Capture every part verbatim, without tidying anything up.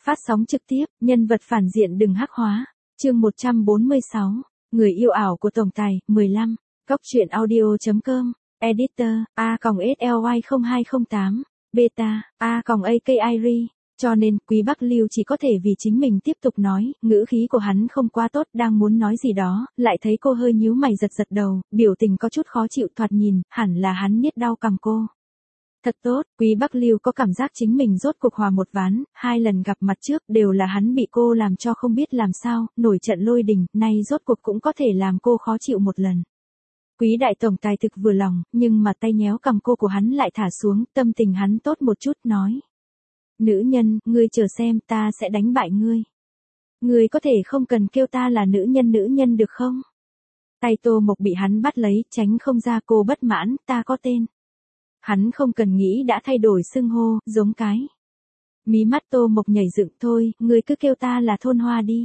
Phát sóng trực tiếp, nhân vật phản diện đừng hắc hóa. Chương một trăm bốn mươi sáu, người yêu ảo của tổng tài, mười lăm. Cóc truyện audio chấm com. Editor, A S L Y không hai không tám. Beta, A A K I R I. Cho nên, Quý Bắc Lưu chỉ có thể vì chính mình tiếp tục nói, ngữ khí của hắn không quá tốt, đang muốn nói gì đó, lại thấy cô hơi nhíu mày giật giật đầu, biểu tình có chút khó chịu, thoạt nhìn, hẳn là hắn niết đau cằm cô. Thật tốt, Quý Bắc Lưu có cảm giác chính mình rốt cuộc hòa một ván, hai lần gặp mặt trước đều là hắn bị cô làm cho không biết làm sao, nổi trận lôi đình, nay rốt cuộc cũng có thể làm cô khó chịu một lần. Quý đại tổng tài thực vừa lòng, nhưng mà tay nhéo cầm cô của hắn lại thả xuống, tâm tình hắn tốt một chút, nói. Nữ nhân, ngươi chờ xem, ta sẽ đánh bại ngươi. Ngươi có thể không cần kêu ta là nữ nhân nữ nhân được không? Tay Tô Mộc bị hắn bắt lấy, tránh không ra, cô bất mãn, ta có tên. Hắn không cần nghĩ đã thay đổi xưng hô, giống cái. Mí mắt Tô Mộc nhảy dựng, thôi, ngươi cứ kêu ta là Thôn Hoa đi.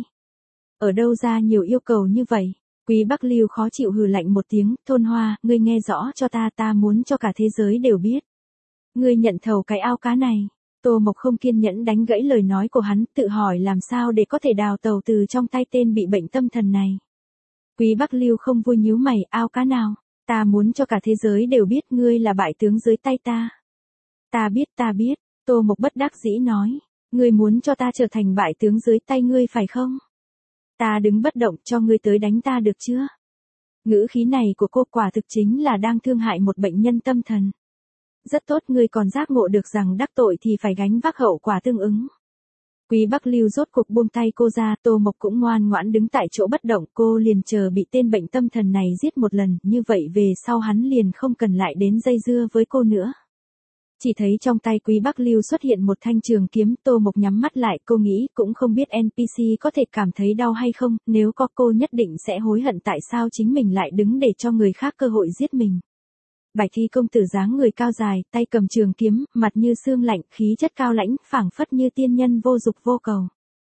Ở đâu ra nhiều yêu cầu như vậy? Quý Bắc Lưu khó chịu hừ lạnh một tiếng, Thôn Hoa, ngươi nghe rõ cho ta, ta muốn cho cả thế giới đều biết. Ngươi nhận thầu cái ao cá này. Tô Mộc không kiên nhẫn đánh gãy lời nói của hắn, tự hỏi làm sao để có thể đào tàu từ trong tay tên bị bệnh tâm thần này. Quý Bắc Lưu không vui nhíu mày, ao cá nào? Ta muốn cho cả thế giới đều biết ngươi là bại tướng dưới tay ta. Ta biết ta biết, Tô Mộc bất đắc dĩ nói. Ngươi muốn cho ta trở thành bại tướng dưới tay ngươi phải không? Ta đứng bất động cho ngươi tới đánh ta được chưa? Ngữ khí này của cô quả thực chính là đang thương hại một bệnh nhân tâm thần. Rất tốt, ngươi còn giác ngộ được rằng đắc tội thì phải gánh vác hậu quả tương ứng. Quý Bắc Lưu rốt cuộc buông tay cô ra, Tô Mộc cũng ngoan ngoãn đứng tại chỗ bất động, cô liền chờ bị tên bệnh tâm thần này giết một lần, như vậy về sau hắn liền không cần lại đến dây dưa với cô nữa. Chỉ thấy trong tay Quý Bắc Lưu xuất hiện một thanh trường kiếm, Tô Mộc nhắm mắt lại, cô nghĩ cũng không biết en pê xê có thể cảm thấy đau hay không, nếu có cô nhất định sẽ hối hận tại sao chính mình lại đứng để cho người khác cơ hội giết mình. Bạch Thi công tử dáng người cao dài, tay cầm trường kiếm, mặt như xương lạnh, khí chất cao lãnh, phảng phất như tiên nhân vô dục vô cầu.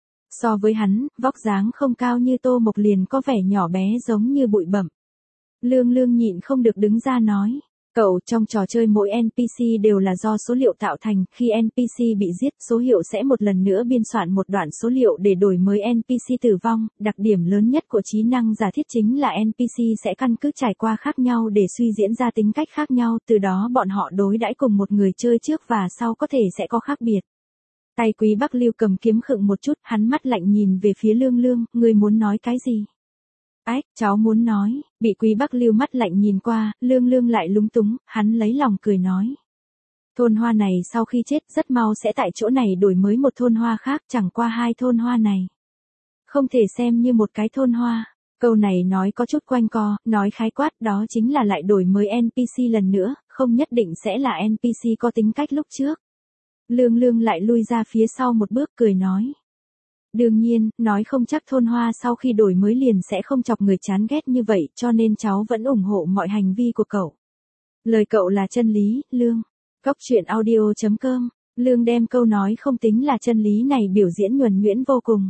So với hắn, vóc dáng không cao như Tô Mộc liền có vẻ nhỏ bé giống như bụi bặm. Lương Lương nhịn không được đứng ra nói. Cậu, trong trò chơi mỗi en pê xê đều là do số liệu tạo thành, khi en pê xê bị giết, số hiệu sẽ một lần nữa biên soạn một đoạn số liệu để đổi mới en pê xê tử vong, đặc điểm lớn nhất của trí năng giả thiết chính là en pê xê sẽ căn cứ trải qua khác nhau để suy diễn ra tính cách khác nhau, từ đó bọn họ đối đãi cùng một người chơi trước và sau có thể sẽ có khác biệt. Tay Quý Bắc Lưu cầm kiếm khựng một chút, hắn mắt lạnh nhìn về phía Lương Lương, ngươi muốn nói cái gì? Ách, cháu muốn nói, bị Quý Bắc Lưu mắt lạnh nhìn qua, Lương Lương lại lúng túng, hắn lấy lòng cười nói. Thôn Hoa này sau khi chết rất mau sẽ tại chỗ này đổi mới một thôn hoa khác, chẳng qua hai thôn hoa này. Không thể xem như một cái thôn hoa. Câu này nói có chút quanh co, nói khái quát, đó chính là lại đổi mới en pê xê lần nữa, không nhất định sẽ là en pê xê có tính cách lúc trước. Lương Lương lại lui ra phía sau một bước cười nói. Đương nhiên, nói không chắc thôn hoa sau khi đổi mới liền sẽ không chọc người chán ghét như vậy, cho nên cháu vẫn ủng hộ mọi hành vi của cậu. Lời cậu là chân lý, Lương. Cóc truyện audio chấm com. Lương đem câu nói không tính là chân lý này biểu diễn nhuần nhuyễn vô cùng.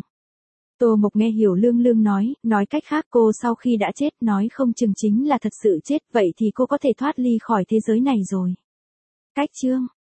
Tô Mộc nghe hiểu Lương Lương nói, nói cách khác cô sau khi đã chết nói không chừng chính là thật sự chết, vậy thì cô có thể thoát ly khỏi thế giới này rồi. Cách chương.